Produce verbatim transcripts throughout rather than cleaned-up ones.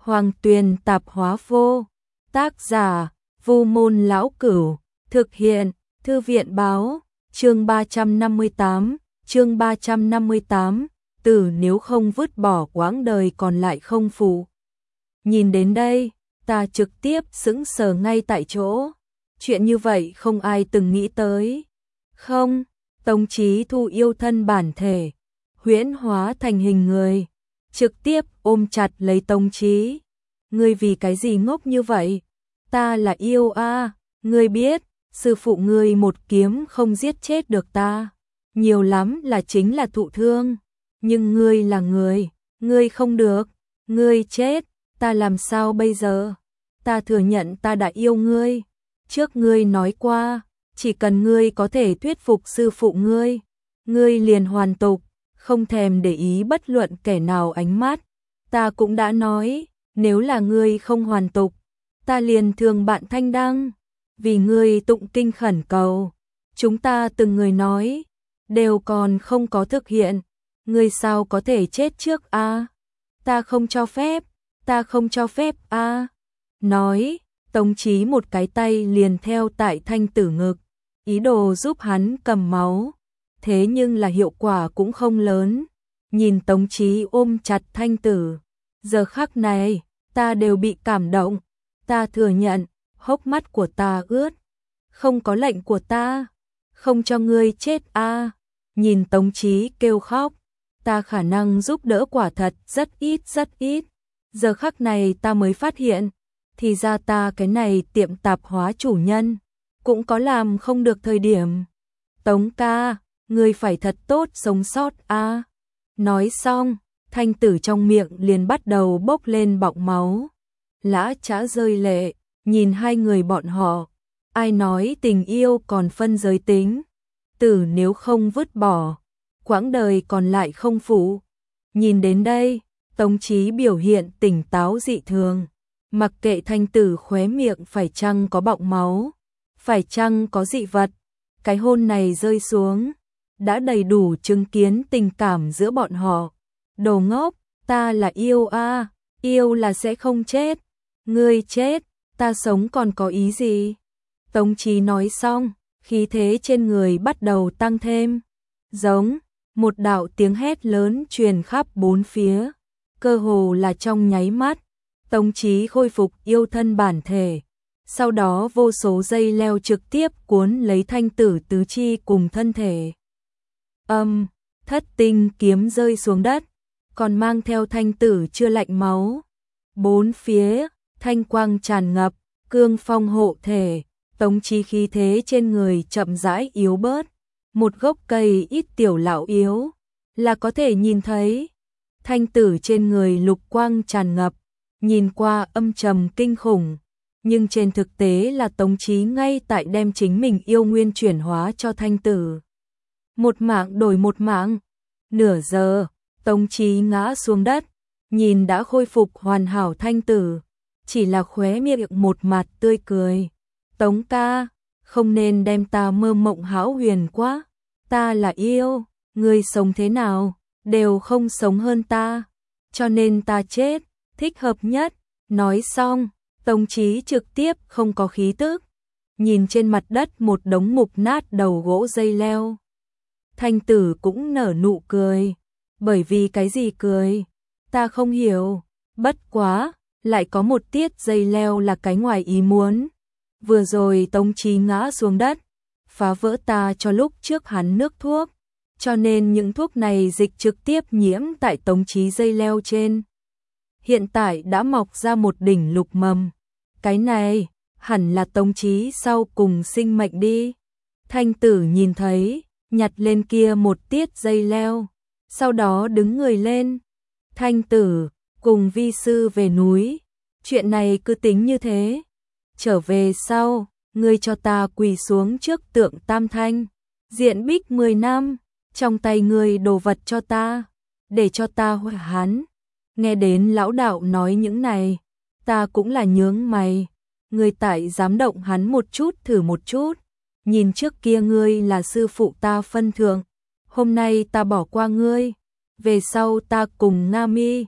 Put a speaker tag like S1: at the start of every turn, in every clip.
S1: Hoàng Tuyền Tạp Hóa Vô. Tác giả: Vu Môn Lão Cửu. Thực hiện: Thư viện Báo. Chương ba trăm năm mươi tám. Chương ba trăm năm mươi tám. Tử nếu không vứt bỏ quãng đời còn lại không phụ. Nhìn đến đây, ta trực tiếp sững sờ ngay tại chỗ. Chuyện như vậy không ai từng nghĩ tới. Không, Tống Chí Thu yêu thân bản thể, huyễn hóa thành hình người, trực tiếp ôm chặt lấy Tống Chí. Ngươi vì cái gì ngốc như vậy? Ta là yêu a, à, ngươi biết, sư phụ ngươi một kiếm không giết chết được ta, nhiều lắm là chính là thụ thương, nhưng ngươi là người, ngươi không được, ngươi chết, ta làm sao bây giờ? Ta thừa nhận ta đã yêu ngươi, trước ngươi nói qua, chỉ cần ngươi có thể thuyết phục sư phụ ngươi, ngươi liền hoàn tục, không thèm để ý bất luận kẻ nào ánh mắt. Ta cũng đã nói, nếu là ngươi không hoàn tục, ta liền thường bạn Thanh Đăng, vì ngươi tụng kinh khẩn cầu. Chúng ta từng người nói, đều còn không có thực hiện, ngươi sao có thể chết trước a? À? Ta không cho phép, ta không cho phép a. À? Nói, Tống Chí một cái tay liền theo tại Thanh Tử ngực, ý đồ giúp hắn cầm máu, thế nhưng là hiệu quả cũng không lớn. Nhìn Tống Chí ôm chặt Thanh Tử, giờ khắc này, ta đều bị cảm động, ta thừa nhận, hốc mắt của ta ướt, không có lệnh của ta, không cho ngươi chết a. À. Nhìn Tống Chí kêu khóc, ta khả năng giúp đỡ quả thật rất ít rất ít, giờ khắc này ta mới phát hiện, thì ra ta cái này tiệm tạp hóa chủ nhân, cũng có làm không được thời điểm. Tống ca, ngươi phải thật tốt sống sót a. À. Nói xong, Thanh Tử trong miệng liền bắt đầu bốc lên bọng máu. Lã Trá rơi lệ, nhìn hai người bọn họ, ai nói tình yêu còn phân giới tính, tử nếu không vứt bỏ, quãng đời còn lại không phụ. Nhìn đến đây, Tống Chí biểu hiện tỉnh táo dị thường, mặc kệ Thanh Tử khóe miệng phải chăng có bọng máu, phải chăng có dị vật, cái hôn này rơi xuống, đã đầy đủ chứng kiến tình cảm giữa bọn họ. Đồ ngốc, ta là yêu a, à, yêu là sẽ không chết, ngươi chết, ta sống còn có ý gì? Tống Chí nói xong, khí thế trên người bắt đầu tăng thêm, giống một đạo tiếng hét lớn truyền khắp bốn phía, cơ hồ là trong nháy mắt, Tống Chí khôi phục yêu thân bản thể, sau đó vô số dây leo trực tiếp cuốn lấy Thanh Tử tứ chi cùng thân thể. Âm, thất tinh kiếm rơi xuống đất, còn mang theo Thanh Tử chưa lạnh máu. Bốn phía, thanh quang tràn ngập, cương phong hộ thể, Tống Chí khí thế trên người chậm rãi yếu bớt. Một gốc cây ít tiểu lão yếu, là có thể nhìn thấy. Thanh Tử trên người lục quang tràn ngập, nhìn qua âm trầm kinh khủng, nhưng trên thực tế là Tống Chí ngay tại đem chính mình yêu nguyên chuyển hóa cho Thanh Tử. Một mạng đổi một mạng, nửa giờ, Tống Chí ngã xuống đất, nhìn đã khôi phục hoàn hảo Thanh Tử, chỉ là khóe miệng một mặt tươi cười. Tống ca, không nên đem ta mơ mộng hão huyền quá, ta là yêu, ngươi sống thế nào, đều không sống hơn ta, cho nên ta chết, thích hợp nhất. Nói xong, Tống Chí trực tiếp không có khí tức, nhìn trên mặt đất một đống mục nát đầu gỗ dây leo. Thanh Tử cũng nở nụ cười, bởi vì cái gì cười, ta không hiểu, bất quá, lại có một tiết dây leo là cái ngoài ý muốn. Vừa rồi Tống Chí ngã xuống đất, phá vỡ ta cho lúc trước hắn nước thuốc, cho nên những thuốc này dịch trực tiếp nhiễm tại Tống Chí dây leo trên. Hiện tại đã mọc ra một đỉnh lục mầm, cái này hẳn là Tống Chí sau cùng sinh mệnh đi. Thanh Tử nhìn thấy, nhặt lên kia một tiết dây leo, sau đó đứng người lên. Thanh Tử, cùng vi sư về núi, chuyện này cứ tính như thế. Trở về sau, ngươi cho ta quỳ xuống trước tượng Tam Thanh, diện bích mười năm, trong tay ngươi đồ vật cho ta, để cho ta hội hắn. Nghe đến lão đạo nói những này, ta cũng là nhướng mày, ngươi tại dám động hắn một chút thử một chút, nhìn trước kia ngươi là sư phụ ta phân thượng, hôm nay ta bỏ qua ngươi, về sau ta cùng Nga Mi,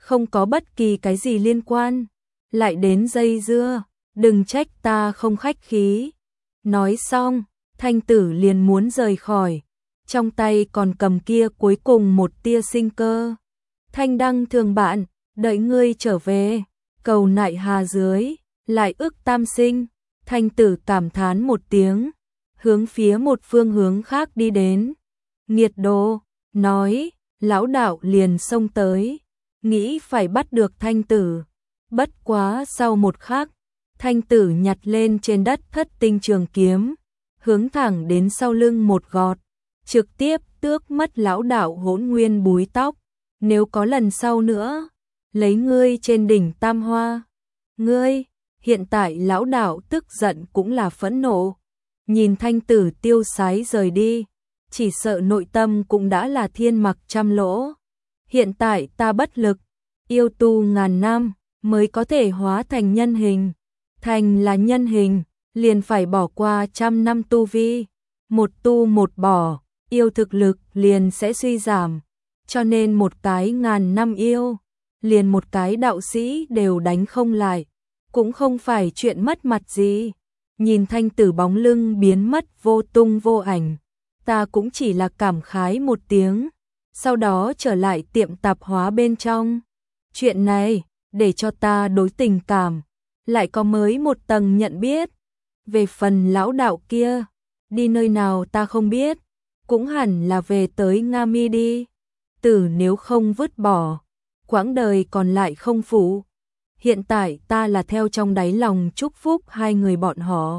S1: không có bất kỳ cái gì liên quan, lại đến dây dưa, đừng trách ta không khách khí. Nói xong, Thanh Tử liền muốn rời khỏi, trong tay còn cầm kia cuối cùng một tia sinh cơ. Thanh Đăng thường bạn, đợi ngươi trở về, cầu nại hà dưới, lại ức tam sinh. Thanh Tử cảm thán một tiếng, hướng phía một phương hướng khác đi đến. Nghiệt đồ, nói, lão đạo liền xông tới, nghĩ phải bắt được Thanh Tử. Bất quá sau một khắc, Thanh Tử nhặt lên trên đất thất tinh trường kiếm, hướng thẳng đến sau lưng một gọt, trực tiếp tước mất lão đạo Hỗn Nguyên búi tóc. Nếu có lần sau nữa, lấy ngươi trên đỉnh tam hoa. Ngươi, hiện tại lão đạo tức giận cũng là phẫn nộ, nhìn Thanh Tử tiêu sái rời đi, chỉ sợ nội tâm cũng đã là thiên mặc trăm lỗ. Hiện tại ta bất lực, yêu tu ngàn năm mới có thể hóa thành nhân hình, thành là nhân hình, liền phải bỏ qua trăm năm tu vi, một tu một bỏ, yêu thực lực liền sẽ suy giảm, cho nên một cái ngàn năm yêu, liền một cái đạo sĩ đều đánh không lại, cũng không phải chuyện mất mặt gì. Nhìn Thanh Tử bóng lưng biến mất vô tung vô ảnh, ta cũng chỉ là cảm khái một tiếng, sau đó trở lại tiệm tạp hóa bên trong. Chuyện này, để cho ta đối tình cảm, lại có mới một tầng nhận biết. Về phần lão đạo kia, đi nơi nào ta không biết, cũng hẳn là về tới Nga Mi đi. Tử nếu không vứt bỏ, quãng đời còn lại không phụ. Hiện tại ta là theo trong đáy lòng chúc phúc hai người bọn họ.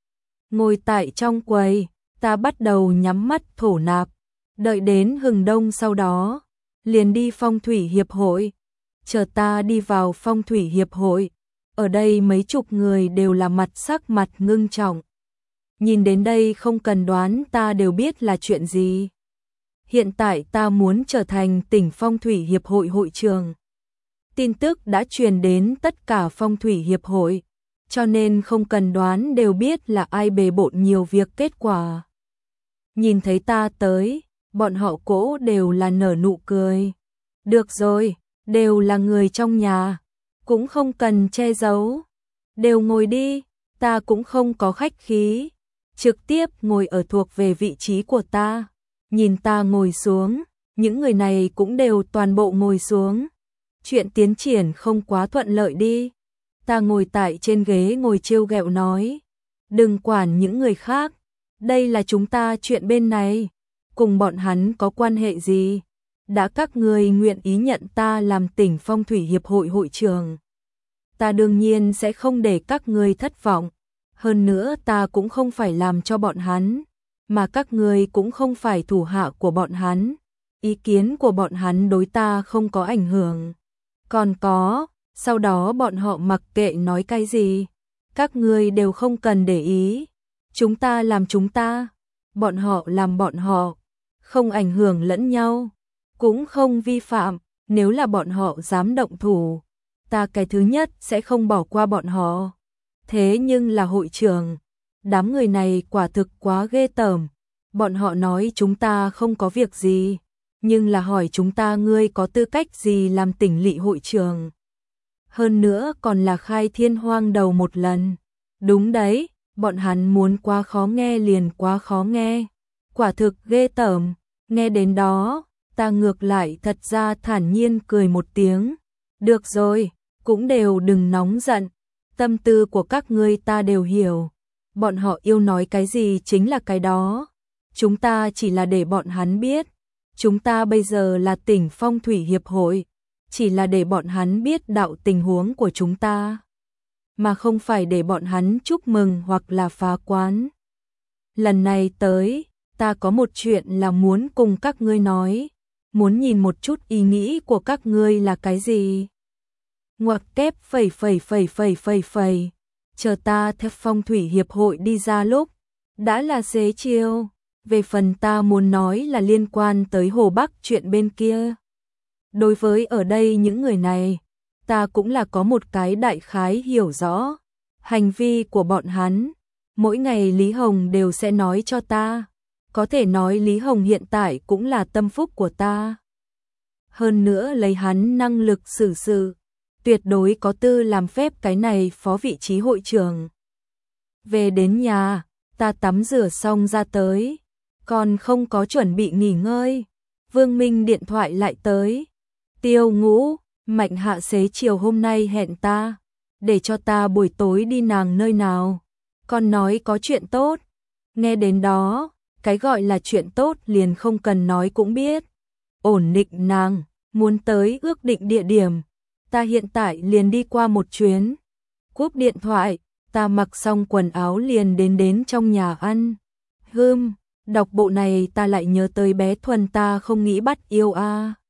S1: Ngồi tại trong quầy, ta bắt đầu nhắm mắt thổ nạp, đợi đến hừng đông sau đó, liền đi phong thủy hiệp hội. Chờ ta đi vào phong thủy hiệp hội, ở đây mấy chục người đều là mặt sắc mặt ngưng trọng. Nhìn đến đây không cần đoán ta đều biết là chuyện gì. Hiện tại ta muốn trở thành tỉnh phong thủy hiệp hội hội trưởng. Tin tức đã truyền đến tất cả phong thủy hiệp hội, cho nên không cần đoán đều biết là ai bề bộn nhiều việc kết quả. Nhìn thấy ta tới, bọn họ cỗ đều là nở nụ cười. Được rồi, đều là người trong nhà, cũng không cần che giấu. Đều ngồi đi, ta cũng không có khách khí, trực tiếp ngồi ở thuộc về vị trí của ta. Nhìn ta ngồi xuống, những người này cũng đều toàn bộ ngồi xuống. Chuyện tiến triển không quá thuận lợi đi. Ta ngồi tại trên ghế ngồi trêu ghẹo nói, đừng quản những người khác, đây là chúng ta chuyện bên này, cùng bọn hắn có quan hệ gì. Đã các người nguyện ý nhận ta làm tỉnh phong thủy hiệp hội hội trưởng, ta đương nhiên sẽ không để các người thất vọng. Hơn nữa ta cũng không phải làm cho bọn hắn, mà các người cũng không phải thủ hạ của bọn hắn. Ý kiến của bọn hắn đối ta không có ảnh hưởng. Còn có, sau đó bọn họ mặc kệ nói cái gì, các người đều không cần để ý. Chúng ta làm chúng ta, bọn họ làm bọn họ, không ảnh hưởng lẫn nhau, cũng không vi phạm. Nếu là bọn họ dám động thủ, ta cái thứ nhất sẽ không bỏ qua bọn họ. Thế nhưng là hội trưởng, đám người này quả thực quá ghê tởm. Bọn họ nói chúng ta không có việc gì, nhưng là hỏi chúng ta ngươi có tư cách gì làm tỉnh lỵ hội trưởng. Hơn nữa còn là khai thiên hoang đầu một lần. Đúng đấy, bọn hắn muốn quá khó nghe liền quá khó nghe. Quả thực ghê tởm. Nghe đến đó, ta ngược lại thật ra thản nhiên cười một tiếng. Được rồi, cũng đều đừng nóng giận. Tâm tư của các ngươi ta đều hiểu. Bọn họ yêu nói cái gì chính là cái đó. Chúng ta chỉ là để bọn hắn biết. Chúng ta bây giờ là tỉnh phong thủy hiệp hội. Chỉ là để bọn hắn biết đạo tình huống của chúng ta. Mà không phải để bọn hắn chúc mừng hoặc là phá quán. Lần này tới, ta có một chuyện là muốn cùng các ngươi nói. Muốn nhìn một chút ý nghĩ của các ngươi là cái gì. Ngoặc kép phẩy phẩy phẩy phẩy phẩy phẩy. Chờ ta theo phong thủy hiệp hội đi ra lúc, đã là xế chiều. Về phần ta muốn nói là liên quan tới Hồ Bắc chuyện bên kia. Đối với ở đây những người này, ta cũng là có một cái đại khái hiểu rõ. Hành vi của bọn hắn, mỗi ngày Lý Hồng đều sẽ nói cho ta. Có thể nói Lý Hồng hiện tại cũng là tâm phúc của ta. hơn nữa lấy hắn năng lực xử sự, tuyệt đối có tư làm phép cái này phó vị trí hội trưởng. Về đến nhà, ta tắm rửa xong ra tới, còn không có chuẩn bị nghỉ ngơi. Vương Minh điện thoại lại tới. Tiêu Ngũ, Mạnh Hạ xế chiều hôm nay hẹn ta, để cho ta buổi tối đi nàng nơi nào. Còn nói có chuyện tốt. Nghe đến đó, cái gọi là chuyện tốt liền không cần nói cũng biết. Ổn định nàng, muốn tới ước định địa điểm. Ta hiện tại liền đi qua một chuyến. Cúp điện thoại, ta mặc xong quần áo liền đến đến trong nhà ăn. Hừm, đọc bộ này ta lại nhớ tới bé Thuần ta không nghĩ bắt yêu a. À.